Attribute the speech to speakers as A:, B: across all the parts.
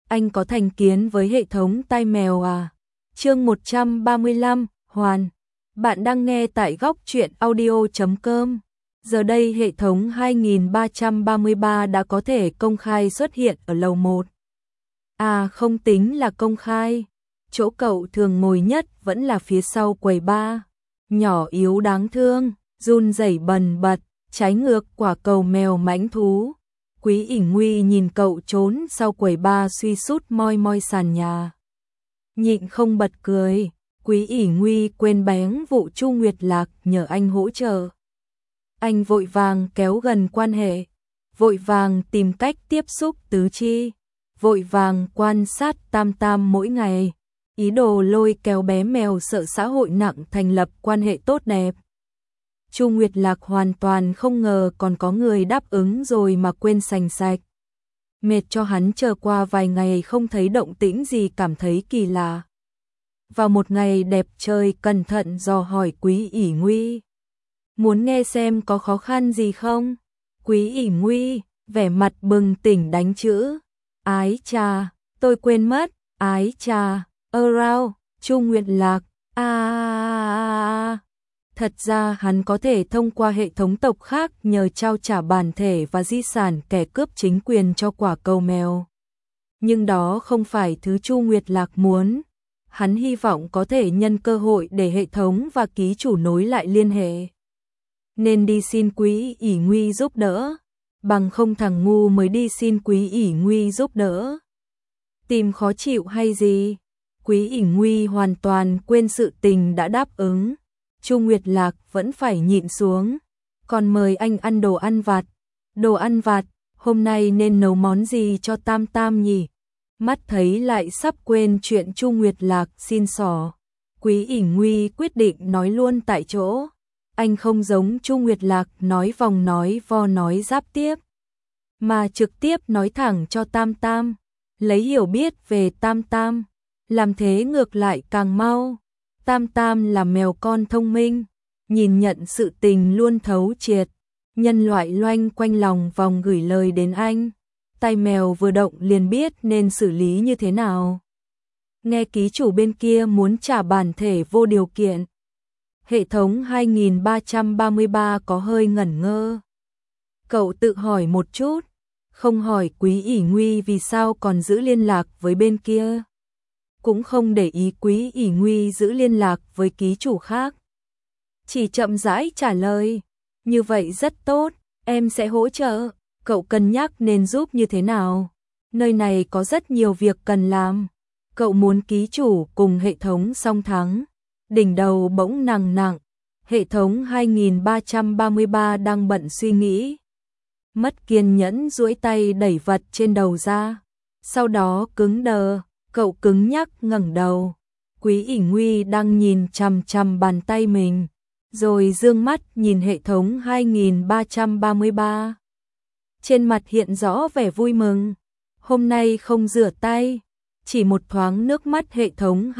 A: anh có thành kiến với hệ thống tai mèo à? Chương 135, Hoàn. Bạn đang nghe tại góc truyện audio.com. Giờ đây hệ thống 2333 đã có thể công khai xuất hiện ở lầu 1. À không tính là công khai. Chỗ cậu thường ngồi nhất vẫn là phía sau quầy bar. Nhỏ yếu đáng thương, run rẩy bần bật, trái ngược quả cầu mèo mãnh thú. Quý ỉ nguy nhìn cậu trốn sau quầy bar suy sút moi moi sàn nhà. Nhịn không bật cười, Quý ỉ nguy quên bén vụ Chu Nguyệt Lạc nhờ anh hỗ trợ. Anh vội vàng kéo gần quan hệ, vội vàng tìm cách tiếp xúc tứ chi, vội vàng quan sát Tam Tam mỗi ngày, ý đồ lôi kéo bé mèo sợ xã hội nặng thành lập quan hệ tốt đẹp. Chu Nguyệt Lạc hoàn toàn không ngờ còn có người đáp ứng rồi mà quên sành sạch. Mệt cho hắn chờ qua vài ngày không thấy động tĩnh gì cảm thấy kỳ lạ. Vào một ngày đẹp trời cẩn thận dò hỏi Quý ỉ nguy. Muốn nghe xem có khó khăn gì không? Quý ỉ nguy, vẻ mặt bừng tỉnh đánh chữ. Ái chà, tôi quên mất, ái chà, around, Chu Nguyệt Lạc, Thật ra hắn có thể thông qua hệ thống tộc khác nhờ trao trả bản thể và di sản kẻ cướp chính quyền cho quả cầu mèo. Nhưng đó không phải thứ Chu Nguyệt Lạc muốn. Hắn hy vọng có thể nhân cơ hội để hệ thống và ký chủ nối lại liên hệ. Nên đi xin Quý ỉ nguy giúp đỡ. Bằng không thằng ngu mới đi xin Quý ỉ nguy giúp đỡ. Tìm khó chịu hay gì? Quý ỉ nguy hoàn toàn quên sự tình đã đáp ứng. Chu Nguyệt Lạc vẫn phải nhịn xuống. Còn mời anh ăn đồ ăn vặt. Đồ ăn vặt, hôm nay nên nấu món gì cho Tam Tam nhỉ? Mắt thấy lại sắp quên chuyện Chu Nguyệt Lạc xin xỏ. Quý ỉ nguy quyết định nói luôn tại chỗ. Anh không giống Chu Nguyệt Lạc nói vòng nói vo nói giáp tiếp. Mà trực tiếp nói thẳng cho Tam Tam. Lấy hiểu biết về Tam Tam. Làm thế ngược lại càng mau. Tam Tam là mèo con thông minh. Nhìn nhận sự tình luôn thấu triệt. Nhân loại loanh quanh lòng vòng gửi lời đến anh. Tai mèo vừa động liền biết nên xử lý như thế nào. Nghe ký chủ bên kia muốn trả bản thể vô điều kiện. Hệ thống 2333 có hơi ngẩn ngơ. Cậu tự hỏi một chút. Không hỏi Quý ỉ nguy vì sao còn giữ liên lạc với bên kia. Cũng không để ý Quý ỉ nguy giữ liên lạc với ký chủ khác. Chỉ chậm rãi trả lời. Như vậy rất tốt, em sẽ hỗ trợ. Cậu cân nhắc nên giúp như thế nào? Nơi này có rất nhiều việc cần làm. Cậu muốn ký chủ cùng hệ thống song thắng. Đỉnh đầu bỗng nặng nặng. Hệ thống 2333 đang bận suy nghĩ. Mất kiên nhẫn duỗi tay đẩy vật trên đầu ra. Sau đó cứng đờ, cậu cứng nhắc ngẩng đầu. Quý ỉ nguy đang nhìn chằm chằm bàn tay mình. Rồi dương mắt nhìn hệ thống 2333. Trên mặt hiện rõ vẻ vui mừng. Hôm nay không rửa tay. Chỉ một thoáng nước mắt hệ thống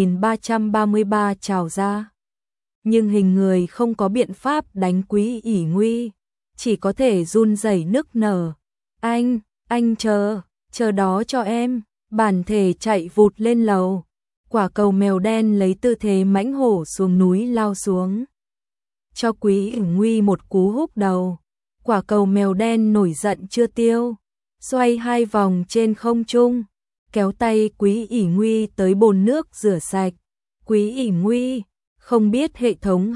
A: 2333 trào ra. Nhưng hình người không có biện pháp đánh Quý ỉ nguy. Chỉ có thể run rẩy nức nở. Anh chờ đó cho em. Bản thể chạy vụt lên lầu. Quả cầu mèo đen lấy tư thế mãnh hổ xuống núi lao xuống. Cho Quý ỉ nguy một cú húc đầu. Quả cầu mèo đen nổi giận chưa tiêu. Xoay 2 vòng trên không trung. Kéo tay Quý ỉ nguy tới bồn nước rửa sạch. Quý ỉ nguy, không biết hệ thống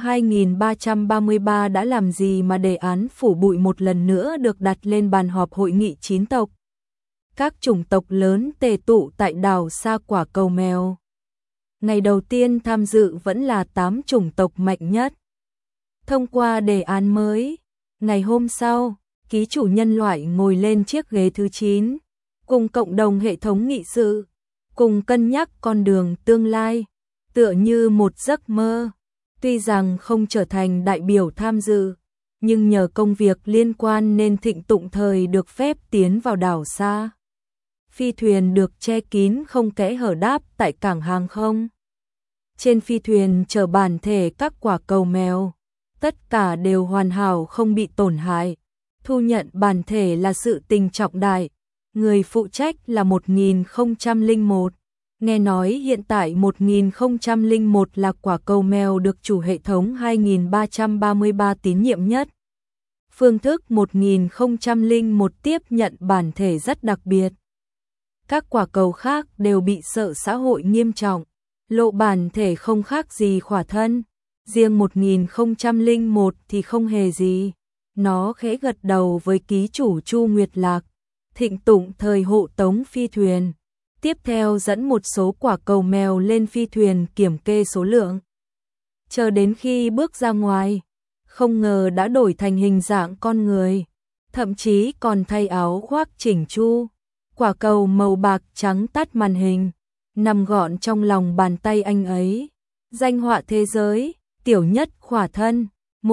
A: 2333 đã làm gì mà đề án phủ bụi một lần nữa được đặt lên bàn họp hội nghị 9 tộc. Các chủng tộc lớn tề tụ tại đảo xa quả cầu mèo. Ngày đầu tiên tham dự vẫn là 8 chủng tộc mạnh nhất. Thông qua đề án mới, ngày hôm sau, ký chủ nhân loại ngồi lên chiếc ghế thứ 9, cùng cộng đồng hệ thống nghị sự, cùng cân nhắc con đường tương lai, tựa như một giấc mơ. Tuy rằng không trở thành đại biểu tham dự, nhưng nhờ công việc liên quan nên Thịnh Tụng thời được phép tiến vào đảo xa. Phi thuyền được che kín không kẽ hở đáp tại cảng hàng không. Trên phi thuyền chở bản thể các quả cầu mèo. Tất cả đều hoàn hảo không bị tổn hại. Thu nhận bản thể là sự tình trọng đại. người phụ trách là 1001. Nghe nói hiện tại 1001 là quả cầu mèo được chủ hệ thống 2333 tín nhiệm nhất. Phương thức 1001 tiếp nhận bản thể rất đặc biệt. Các quả cầu khác đều bị sợ xã hội nghiêm trọng, lộ bản thể không khác gì khỏa thân. Riêng 1001 thì không hề gì. Nó khẽ gật đầu với ký chủ Chu Nguyệt Lạc, thịnh tụng thời hộ tống phi thuyền. Tiếp theo dẫn một số quả cầu mèo lên phi thuyền kiểm kê số lượng. Chờ đến khi bước ra ngoài, không ngờ đã đổi thành hình dạng con người, thậm chí còn thay áo khoác chỉnh chu. Quả cầu màu bạc trắng tắt màn hình, nằm gọn trong lòng bàn tay anh ấy. Danh họa thế giới, tiểu nhất khỏa thân.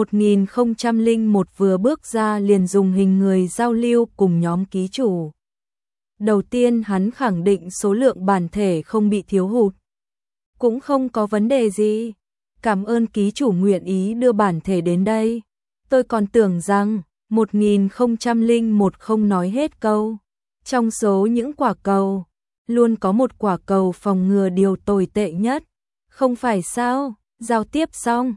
A: 1001 vừa bước ra liền dùng hình người giao lưu cùng nhóm ký chủ. Đầu tiên hắn khẳng định số lượng bản thể không bị thiếu hụt, cũng không có vấn đề gì. Cảm ơn ký chủ nguyện ý đưa bản thể đến đây. Tôi còn tưởng rằng 1001 không nói hết câu. Trong số những quả cầu, luôn có một quả cầu phòng ngừa điều tồi tệ nhất. Không phải sao? Giao tiếp xong,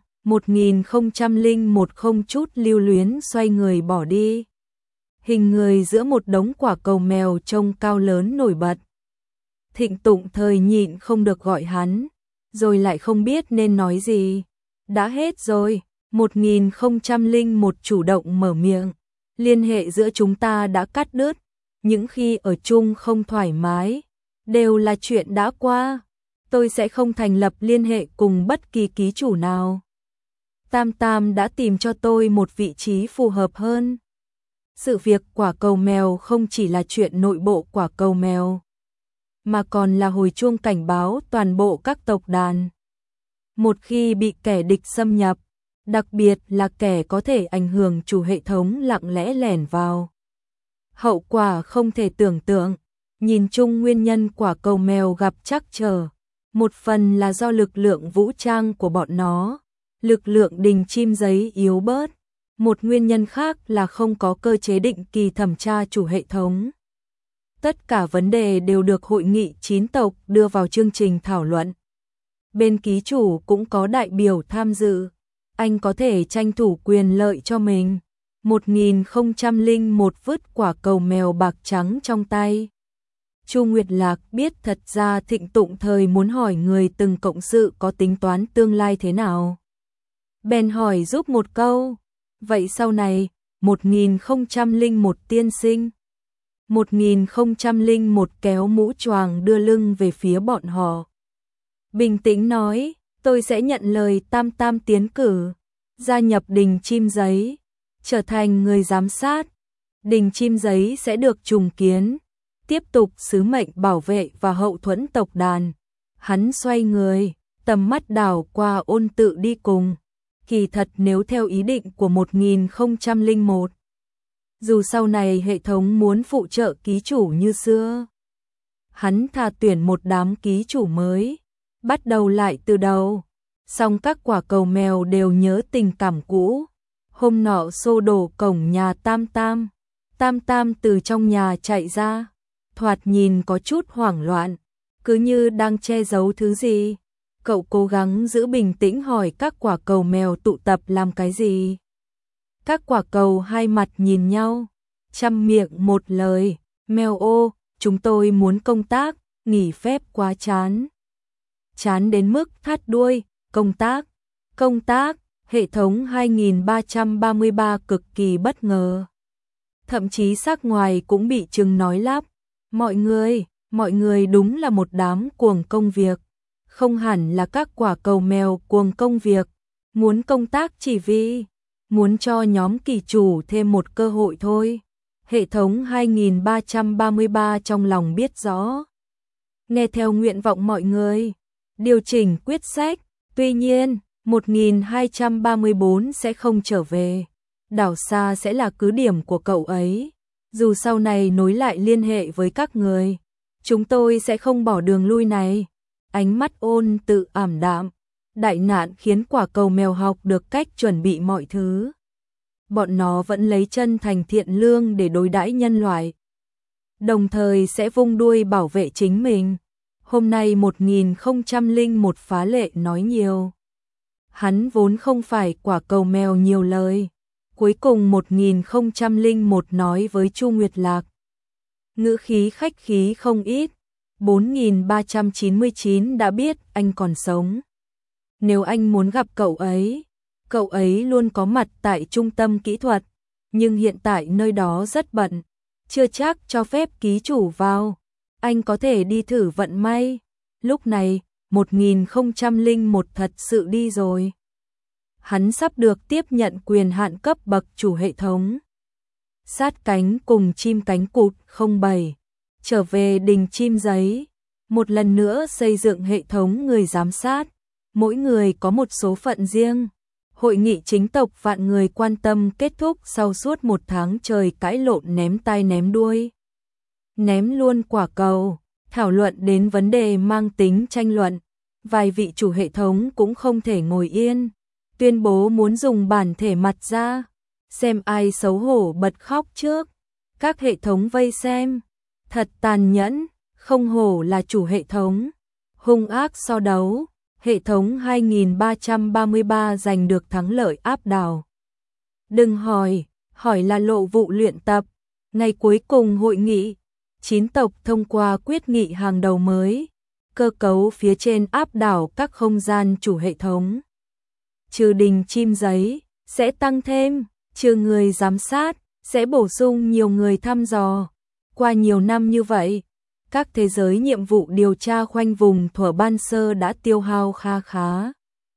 A: 1001 không chút lưu luyến xoay người bỏ đi. Hình người giữa một đống quả cầu mèo trông cao lớn nổi bật. Thịnh tụng thời nhịn không được gọi hắn, rồi lại không biết nên nói gì. Đã hết rồi, 1001 chủ động mở miệng. Liên hệ giữa chúng ta đã cắt đứt, những khi ở chung không thoải mái, đều là chuyện đã qua. Tôi sẽ không thành lập liên hệ cùng bất kỳ ký chủ nào. Tam Tam đã tìm cho tôi một vị trí phù hợp hơn. Sự việc quả cầu mèo không chỉ là chuyện nội bộ quả cầu mèo, mà còn là hồi chuông cảnh báo toàn bộ các tộc đàn. Một khi bị kẻ địch xâm nhập, đặc biệt là kẻ có thể ảnh hưởng chủ hệ thống lặng lẽ lẻn vào, hậu quả không thể tưởng tượng. Nhìn chung nguyên nhân quả cầu mèo gặp trắc trở, một phần là do lực lượng vũ trang của bọn nó, lực lượng đình chim giấy yếu bớt. Một nguyên nhân khác là không có cơ chế định kỳ thẩm tra chủ hệ thống. Tất cả vấn đề đều được hội nghị 9 tộc đưa vào chương trình thảo luận. Bên ký chủ cũng có đại biểu tham dự, anh có thể tranh thủ quyền lợi cho mình. 1001 vứt quả cầu mèo bạc trắng trong tay. Chu Nguyệt Lạc biết thật ra Thịnh Tụng thời muốn hỏi người từng cộng sự có tính toán tương lai thế nào. Bèn hỏi giúp một câu. Vậy sau này, 1001 tiên sinh. 1001 kéo mũ choàng đưa lưng về phía bọn họ. Bình tĩnh nói, tôi sẽ nhận lời Tam Tam tiến cử, gia nhập đình chim giấy, trở thành người giám sát. Đình chim giấy sẽ được trùng kiến, tiếp tục sứ mệnh bảo vệ và hậu thuẫn tộc đàn. Hắn xoay người, tầm mắt đảo qua Ôn Tự đi cùng. Kỳ thật nếu theo ý định của 1001, dù sau này hệ thống muốn phụ trợ ký chủ như xưa, hắn thà tuyển một đám ký chủ mới, bắt đầu lại từ đầu. Song các quả cầu mèo đều nhớ tình cảm cũ. Hôm nọ xô đổ cổng nhà Tam Tam. Tam Tam từ trong nhà chạy ra, thoạt nhìn có chút hoảng loạn, cứ như đang che giấu thứ gì. Cậu cố gắng giữ bình tĩnh hỏi các quả cầu mèo tụ tập làm cái gì. Các quả cầu hai mặt nhìn nhau, chăm miệng một lời, mèo ô, chúng tôi muốn công tác, nghỉ phép quá chán. Chán đến mức thắt đuôi, công tác, hệ thống 2333 cực kỳ bất ngờ. Thậm chí sắc ngoài cũng bị chừng nói lắp. Mọi người đúng là một đám cuồng công việc. Không hẳn là các quả cầu mèo cuồng công việc, muốn công tác chỉ vì muốn cho nhóm kỳ chủ thêm một cơ hội thôi. Hệ thống 2333 trong lòng biết rõ. Nghe theo nguyện vọng mọi người, điều chỉnh quyết sách. Tuy nhiên, 1234 sẽ không trở về. Đảo xa sẽ là cứ điểm của cậu ấy. Dù sau này nối lại liên hệ với các người, chúng tôi sẽ không bỏ đường lui này. Ánh mắt Ôn Tự ảm đạm. Đại nạn khiến quả cầu mèo học được cách chuẩn bị mọi thứ. Bọn nó vẫn lấy chân thành thiện lương để đối đãi nhân loại. đồng thời sẽ vung đuôi bảo vệ chính mình. Hôm nay 1001 phá lệ nói nhiều. Hắn vốn không phải quả cầu mèo nhiều lời. Cuối cùng 1001 nói với Chu Nguyệt Lạc. Ngữ khí khách khí không ít. 4399 đã biết anh còn sống. Nếu anh muốn gặp cậu ấy luôn có mặt tại trung tâm kỹ thuật, nhưng hiện tại nơi đó rất bận, chưa chắc cho phép ký chủ vào. Anh có thể đi thử vận may. Lúc này, 1001 thật sự đi rồi. Hắn sắp được tiếp nhận quyền hạn cấp bậc chủ hệ thống. Sát cánh cùng chim cánh cụt 07, trở về đình chim giấy, một lần nữa xây dựng hệ thống người giám sát, mỗi người có một số phận riêng. Hội nghị chính tộc vạn người quan tâm kết thúc sau suốt một tháng trời cãi lộn ném tai ném đuôi. Ném luôn quả cầu, thảo luận đến vấn đề mang tính tranh luận, vài vị chủ hệ thống cũng không thể ngồi yên, tuyên bố muốn dùng bản thể mặt ra, xem ai xấu hổ bật khóc trước. Các hệ thống vây xem, thật tàn nhẫn, không hổ là chủ hệ thống, hung ác so đấu. Hệ thống 2333 giành được thắng lợi áp đảo. Đừng hỏi là lộ vụ luyện tập. Ngày cuối cùng hội nghị, 9 tộc thông qua quyết nghị hàng đầu mới, cơ cấu phía trên áp đảo các không gian chủ hệ thống. Trừ đình chim giấy, sẽ tăng thêm, trừ người giám sát, sẽ bổ sung nhiều người thăm dò. Qua nhiều năm như vậy, các thế giới nhiệm vụ điều tra khoanh vùng thuở ban sơ đã tiêu hao kha khá.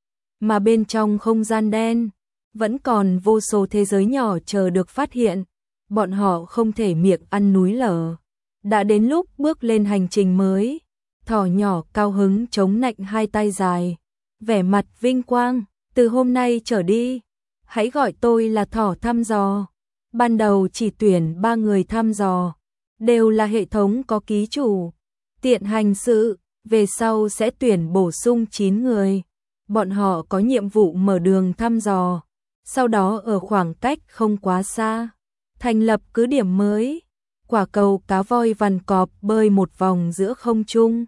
A: Mà bên trong không gian đen, vẫn còn vô số thế giới nhỏ chờ được phát hiện, bọn họ không thể miệng ăn núi lở. Đã đến lúc bước lên hành trình mới, thỏ nhỏ cao hứng chống nạnh hai tay dài, vẻ mặt vinh quang, từ hôm nay trở đi, hãy gọi tôi là thỏ thăm dò. Ban đầu chỉ tuyển 3 người thăm dò, đều là hệ thống có ký chủ, tiện hành sự, về sau sẽ tuyển bổ sung 9 người. Bọn họ có nhiệm vụ mở đường thăm dò, sau đó ở khoảng cách không quá xa, thành lập cứ điểm mới. Quả cầu cá voi vằn cọp bơi một vòng giữa không trung.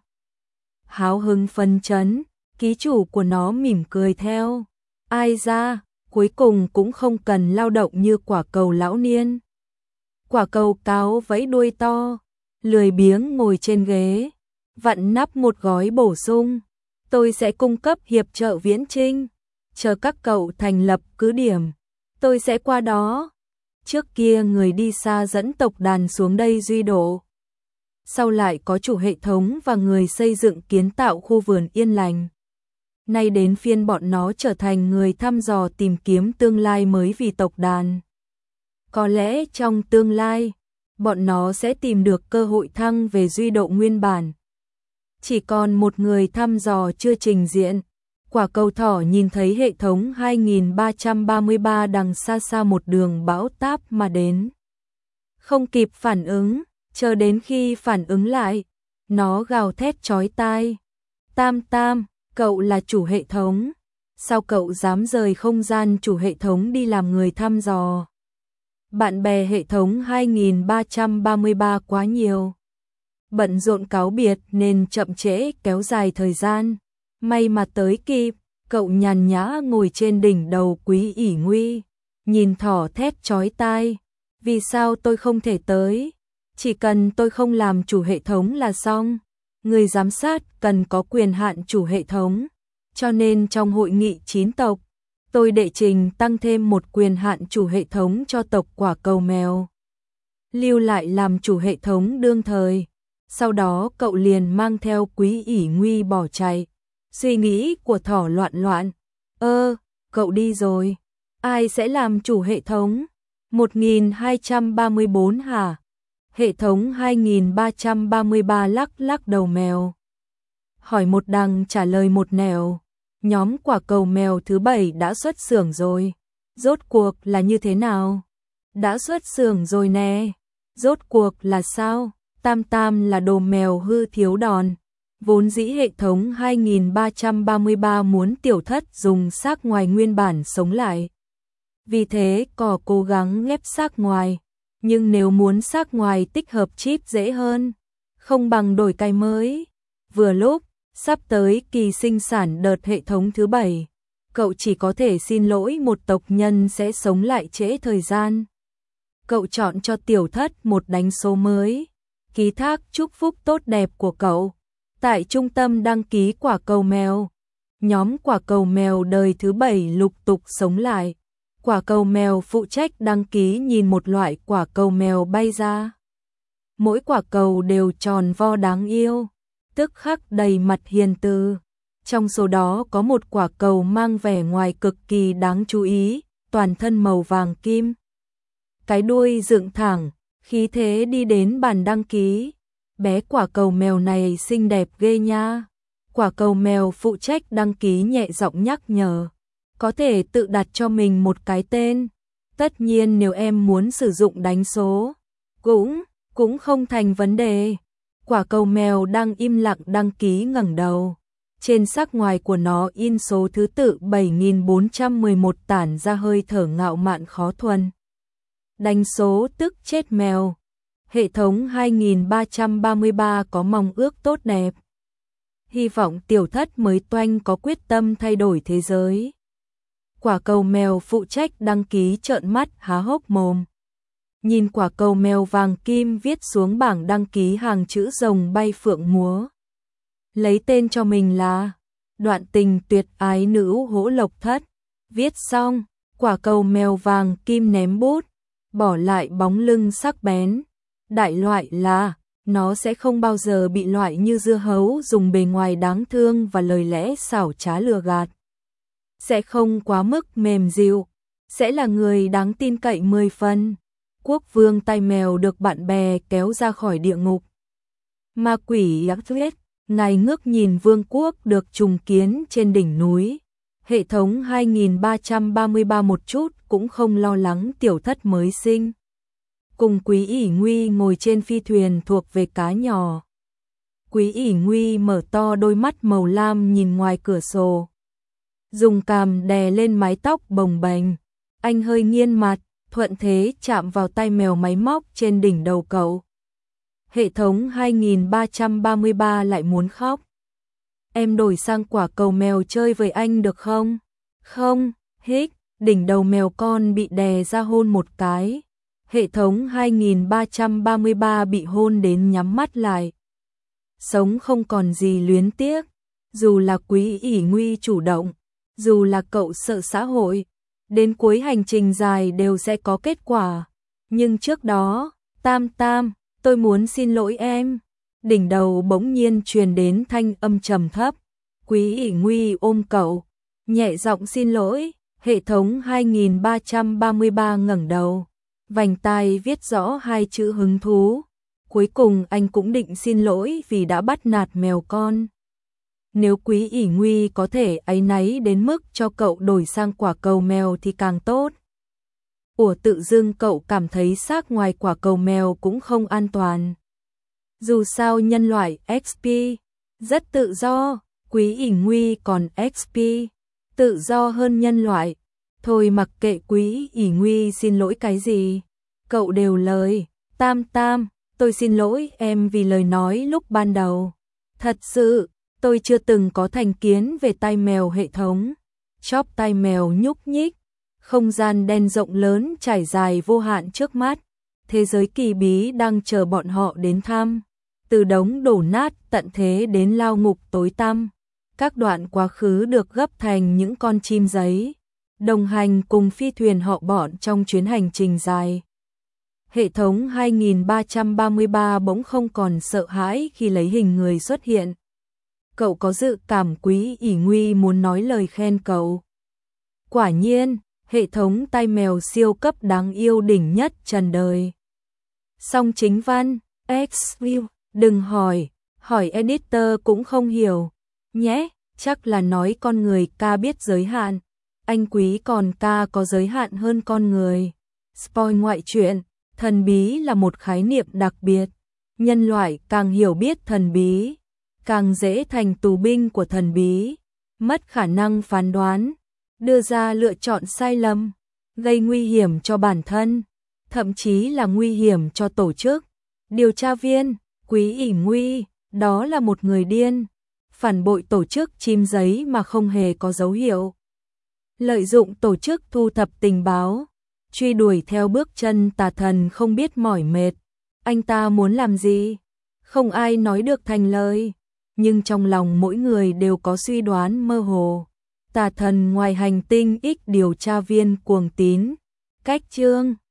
A: Háo hứng phấn chấn, ký chủ của nó mỉm cười theo. Ai ra, cuối cùng cũng không cần lao động như quả cầu lão niên. Quả cầu cáo vẫy đuôi to, lười biếng ngồi trên ghế, vặn nắp một gói bổ sung. Tôi sẽ cung cấp hiệp trợ viễn chinh, chờ các cậu thành lập cứ điểm, tôi sẽ qua đó. Trước kia người đi xa dẫn tộc đàn xuống đây duy độ, sau lại có chủ hệ thống và người xây dựng kiến tạo khu vườn yên lành. Nay đến phiên bọn nó trở thành người thăm dò tìm kiếm tương lai mới vì tộc đàn. Có lẽ trong tương lai, bọn nó sẽ tìm được cơ hội thăng về duy độ nguyên bản. Chỉ còn một người thăm dò chưa trình diện. Quả cầu thỏ nhìn thấy hệ thống 2333 đằng xa xa một đường bão táp mà đến. Không kịp phản ứng, chờ đến khi phản ứng lại, nó gào thét chói tai. Tam Tam, cậu là chủ hệ thống. Sao cậu dám rời không gian chủ hệ thống đi làm người thăm dò? Bạn bè hệ thống 2333 quá nhiều. Bận rộn cáo biệt nên chậm trễ kéo dài thời gian. May mà tới kịp, cậu nhàn nhã ngồi trên đỉnh đầu Quý ỷ Nguy, nhìn thỏ thét chói tai. Vì sao tôi không thể tới? Chỉ cần tôi không làm chủ hệ thống là xong. Người giám sát cần có quyền hạn chủ hệ thống. Cho nên trong hội nghị 9 tộc, tôi đệ trình tăng thêm một quyền hạn chủ hệ thống cho tộc quả cầu mèo. Lưu lại làm chủ hệ thống đương thời. Sau đó cậu liền mang theo Quý ỷ Nguy bỏ chạy. Suy nghĩ của thỏ loạn loạn. Cậu đi rồi. Ai sẽ làm chủ hệ thống? 1234 hả? Hệ thống 2333 lắc lắc đầu mèo. Hỏi một đằng trả lời một nẻo. Nhóm quả cầu mèo thứ 7 đã xuất xưởng rồi. Rốt cuộc là như thế nào? Đã xuất xưởng rồi nè. Rốt cuộc là sao? Tam Tam là đồ mèo hư thiếu đòn. Vốn dĩ hệ thống 2333 muốn tiểu thất dùng xác ngoài nguyên bản sống lại. Vì thế cò cố gắng ghép xác ngoài, Nhưng nếu muốn xác ngoài tích hợp chip dễ hơn, không bằng đổi cái mới. Vừa lúc, sắp tới kỳ sinh sản đợt hệ thống thứ 7, cậu chỉ có thể xin lỗi một tộc nhân sẽ sống lại trễ thời gian. Cậu chọn cho tiểu thất một đánh số mới, ký thác chúc phúc tốt đẹp của cậu. Tại trung tâm đăng ký quả cầu mèo, nhóm quả cầu mèo đời thứ 7 lục tục sống lại. Quả cầu mèo phụ trách đăng ký nhìn một loại quả cầu mèo bay ra. Mỗi quả cầu đều tròn vo đáng yêu, tức khắc đầy mặt hiền từ. Trong số đó có một quả cầu mang vẻ ngoài cực kỳ đáng chú ý, toàn thân màu vàng kim. Cái đuôi dựng thẳng, khí thế đi đến bàn đăng ký. Bé quả cầu mèo này xinh đẹp ghê nha. Quả cầu mèo phụ trách đăng ký nhẹ giọng nhắc nhở. Có thể tự đặt cho mình một cái tên. Tất nhiên nếu em muốn sử dụng đánh số, cũng không thành vấn đề. Quả cầu mèo đang im lặng đăng ký ngẩng đầu. Trên sắc ngoài của nó in số thứ tự 7411 tản ra hơi thở ngạo mạn khó thuần. Đánh số tức chết mèo. Hệ thống 2333 có mong ước tốt đẹp. Hy vọng tiểu thất mới toanh có quyết tâm thay đổi thế giới. Quả cầu mèo phụ trách đăng ký trợn mắt há hốc mồm. Nhìn quả cầu mèo vàng kim viết xuống bảng đăng ký hàng chữ rồng bay phượng múa. Lấy tên cho mình là Đoạn tình tuyệt ái nữ hỗ lộc thất. Viết xong, quả cầu mèo vàng kim ném bút, bỏ lại bóng lưng sắc bén. Đại loại là, nó sẽ không bao giờ bị loại như dưa hấu dùng bề ngoài đáng thương và lời lẽ xảo trá lừa gạt. Sẽ không quá mức mềm dịu, sẽ là người đáng tin cậy 10 phần. Quốc vương tai mèo được bạn bè kéo ra khỏi địa ngục. Ma quỷ ác thuyết, ngài ngước nhìn vương quốc được trùng kiến trên đỉnh núi. Hệ thống 2333 một chút cũng không lo lắng tiểu thất mới sinh. Cùng Quý ỷ Nguy ngồi trên phi thuyền thuộc về cá nhỏ. Quý ỷ Nguy mở to đôi mắt màu lam nhìn ngoài cửa sổ. Dùng cằm đè lên mái tóc bồng bềnh. Anh hơi nghiêng mặt, thuận thế chạm vào tay mèo máy móc trên đỉnh đầu cậu. Hệ thống 2333 lại muốn khóc. Em đổi sang quả cầu mèo chơi với anh được không? Không, hích, đỉnh đầu mèo con bị đè ra hôn một cái. Hệ thống 2333 bị hôn đến nhắm mắt lại. Sống không còn gì luyến tiếc, dù là Quý ỷ Nguy chủ động, dù là cậu sợ xã hội, đến cuối hành trình dài đều sẽ có kết quả. Nhưng trước đó, Tam, tôi muốn xin lỗi em. Đỉnh đầu bỗng nhiên truyền đến thanh âm trầm thấp. Quý ỷ Nguy ôm cậu, nhẹ giọng xin lỗi. Hệ thống 2333 ngẩng đầu, vành tai viết rõ hai chữ hứng thú. Cuối cùng anh cũng định xin lỗi vì đã bắt nạt mèo con. Nếu Quý ỷ Nguy có thể áy náy đến mức cho cậu đổi sang quả cầu mèo thì càng tốt. Tự dưng cậu cảm thấy xác ngoài quả cầu mèo cũng không an toàn. Dù sao nhân loại XP rất tự do, Quý ỷ Nguy còn XP tự do hơn nhân loại. Thôi mặc kệ Quý ỷ Nguy xin lỗi cái gì, cậu đều lời. Tam, tôi xin lỗi em vì lời nói lúc ban đầu. Thật sự, tôi chưa từng có thành kiến về tai mèo hệ thống. Chóp tai mèo nhúc nhích, không gian đen rộng lớn trải dài vô hạn trước mắt. Thế giới kỳ bí đang chờ bọn họ đến thăm. Từ đống đổ nát tận thế đến lao ngục tối tăm. Các đoạn quá khứ được gấp thành những con chim giấy, đồng hành cùng phi thuyền họ bọn trong chuyến hành trình dài. Hệ thống 2333 bỗng không còn sợ hãi khi lấy hình người xuất hiện. Cậu có dự cảm Quý ỷ Nguy muốn nói lời khen cậu. Quả nhiên, hệ thống tai mèo siêu cấp đáng yêu đỉnh nhất trần đời. Song chính văn, X-View, đừng hỏi editor cũng không hiểu. Nhé, chắc là nói con người ca biết giới hạn. Anh Quý còn ca có giới hạn hơn con người. Spoil ngoại truyện, thần bí là một khái niệm đặc biệt. Nhân loại càng hiểu biết thần bí, càng dễ thành tù binh của thần bí. Mất khả năng phán đoán, đưa ra lựa chọn sai lầm, gây nguy hiểm cho bản thân. thậm chí là nguy hiểm cho tổ chức. Điều tra viên, Quý ỷ Nguy, đó là một người điên, phản bội tổ chức chim giấy mà không hề có dấu hiệu. Lợi dụng tổ chức thu thập tình báo, truy đuổi theo bước chân tà thần không biết mỏi mệt. Anh ta muốn làm gì? Không ai nói được thành lời, nhưng trong lòng mỗi người đều có suy đoán mơ hồ. Tà thần ngoài hành tinh X điều tra viên Cuồng Tín, cách chương